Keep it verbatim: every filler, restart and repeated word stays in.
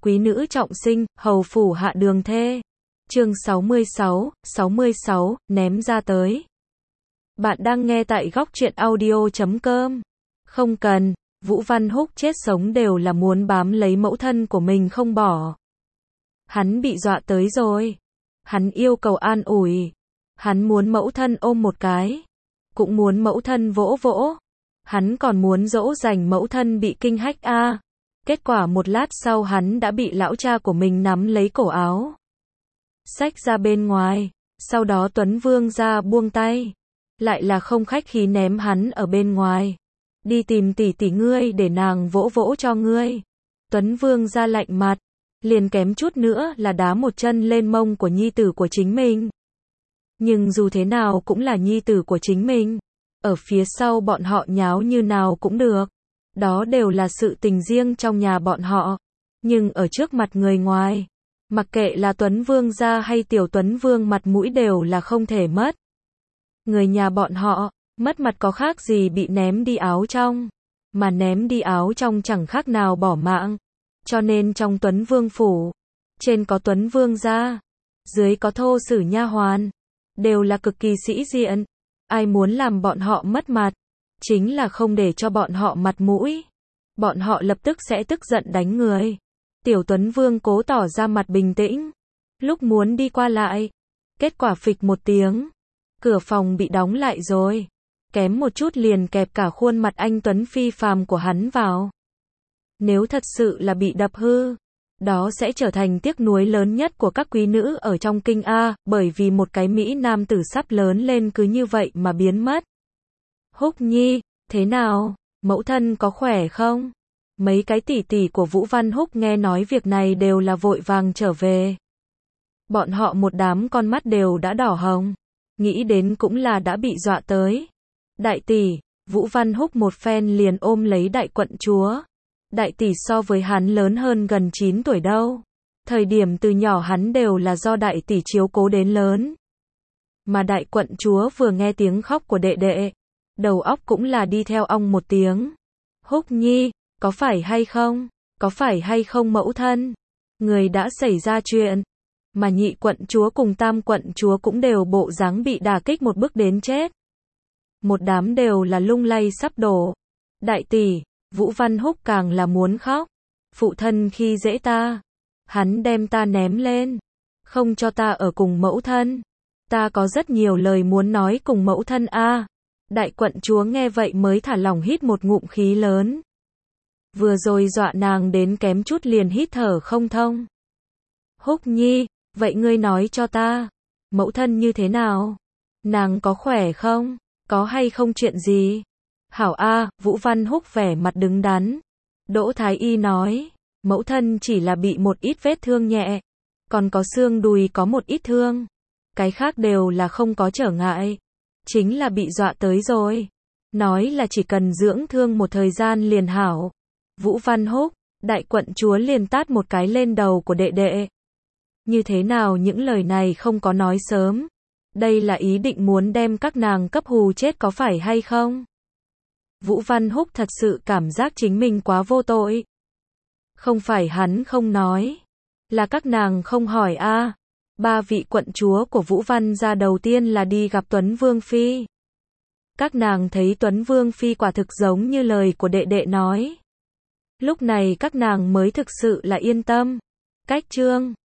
Quý nữ trọng sinh, hầu phủ hạ đường thê. Chương sáu mươi sáu, sáu mươi sáu, ném ra tới. Bạn đang nghe tại góc truyện audio chấm com. Không cần, Vũ Văn Húc chết sống đều là muốn bám lấy mẫu thân của mình không bỏ. Hắn bị dọa tới rồi. Hắn yêu cầu an ủi. Hắn muốn mẫu thân ôm một cái. Cũng muốn mẫu thân vỗ vỗ. Hắn còn muốn dỗ dành mẫu thân bị kinh hách a. À. Kết quả một lát sau hắn đã bị lão cha của mình nắm lấy cổ áo. Xách ra bên ngoài. Sau đó Tuấn Vương ra buông tay. Lại là không khách khí ném hắn ở bên ngoài. Đi tìm tỷ tỷ ngươi để nàng vỗ vỗ cho ngươi. Tuấn Vương ra lạnh mặt. Liền kém chút nữa là đá một chân lên mông của nhi tử của chính mình. Nhưng dù thế nào cũng là nhi tử của chính mình. Ở phía sau bọn họ nháo như nào cũng được. Đó đều là sự tình riêng trong nhà bọn họ. Nhưng ở trước mặt người ngoài, mặc kệ là Tuấn Vương gia hay Tiểu Tuấn Vương mặt mũi đều là không thể mất. Người nhà bọn họ, mất mặt có khác gì bị ném đi áo trong. Mà ném đi áo trong chẳng khác nào bỏ mạng. Cho nên trong Tuấn Vương phủ, trên có Tuấn Vương gia, dưới có thô sử nha hoàn, đều là cực kỳ sĩ diện. Ai muốn làm bọn họ mất mặt, chính là không để cho bọn họ mặt mũi. Bọn họ lập tức sẽ tức giận đánh người. Tiểu Tuấn Vương cố tỏ ra mặt bình tĩnh. Lúc muốn đi qua lại. Kết quả phịch một tiếng. Cửa phòng bị đóng lại rồi. Kém một chút liền kẹp cả khuôn mặt anh Tuấn phi phàm của hắn vào. Nếu thật sự là bị đập hư, đó sẽ trở thành tiếc nuối lớn nhất của các quý nữ ở trong kinh A, bởi vì một cái Mỹ nam tử sắp lớn lên cứ như vậy mà biến mất. Húc Nhi, thế nào? Mẫu thân có khỏe không? Mấy cái tỷ tỷ của Vũ Văn Húc nghe nói việc này đều là vội vàng trở về. Bọn họ một đám con mắt đều đã đỏ hồng. Nghĩ đến cũng là đã bị dọa tới. Đại tỷ, Vũ Văn Húc một phen liền ôm lấy đại quận chúa. Đại tỷ so với hắn lớn hơn gần chín tuổi đâu. Thời điểm từ nhỏ hắn đều là do đại tỷ chiếu cố đến lớn. Mà đại quận chúa vừa nghe tiếng khóc của đệ đệ, đầu óc cũng là đi theo ong một tiếng. Húc Nhi, có phải hay không? Có phải hay không mẫu thân? Người đã xảy ra chuyện. Mà nhị quận chúa cùng tam quận chúa cũng đều bộ dáng bị đả kích một bước đến chết. Một đám đều là lung lay sắp đổ. Đại tỷ, Vũ Văn Húc càng là muốn khóc. Phụ thân khi dễ ta. Hắn đem ta ném lên. Không cho ta ở cùng mẫu thân. Ta có rất nhiều lời muốn nói cùng mẫu thân a. À. Đại quận chúa nghe vậy mới thả lỏng hít một ngụm khí lớn. Vừa rồi dọa nàng đến kém chút liền hít thở không thông. Húc Nhi, vậy ngươi nói cho ta. Mẫu thân như thế nào? Nàng có khỏe không? Có hay không chuyện gì? Hảo A, Vũ Văn Húc vẻ mặt đứng đắn. Đỗ Thái Y nói, mẫu thân chỉ là bị một ít vết thương nhẹ. Còn có xương đùi có một ít thương. Cái khác đều là không có trở ngại. Chính là bị dọa tới rồi. Nói là chỉ cần dưỡng thương một thời gian liền hảo. Vũ Văn Húc, đại quận chúa liền tát một cái lên đầu của đệ đệ. Như thế nào những lời này không có nói sớm? Đây là ý định muốn đem các nàng cấp hù chết có phải hay không? Vũ Văn Húc thật sự cảm giác chính mình quá vô tội. Không phải hắn không nói. Là các nàng không hỏi a. À. Ba vị quận chúa của Vũ Văn gia đầu tiên là đi gặp Tuấn Vương Phi. Các nàng thấy Tuấn Vương Phi quả thực giống như lời của đệ đệ nói. Lúc này các nàng mới thực sự là yên tâm. Cách trương,